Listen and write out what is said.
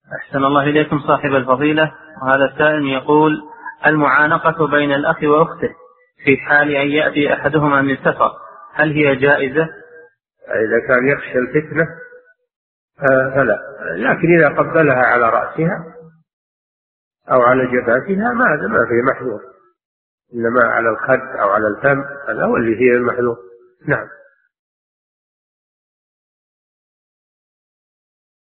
أحسن الله إليكم صاحب الفضيلة. وهذا السائل يقول: المعانقة بين الأخ وأخته في حال أن يأتي أحدهما من سفر هل هي جائزة؟ إذا كان يخشى الفتنة فلا، لكن إذا قبلها على رأسها أو على جبهتها ما في محذور، إنما على الخد أو على الفم هذا هو اللي فيه المحذور. نعم.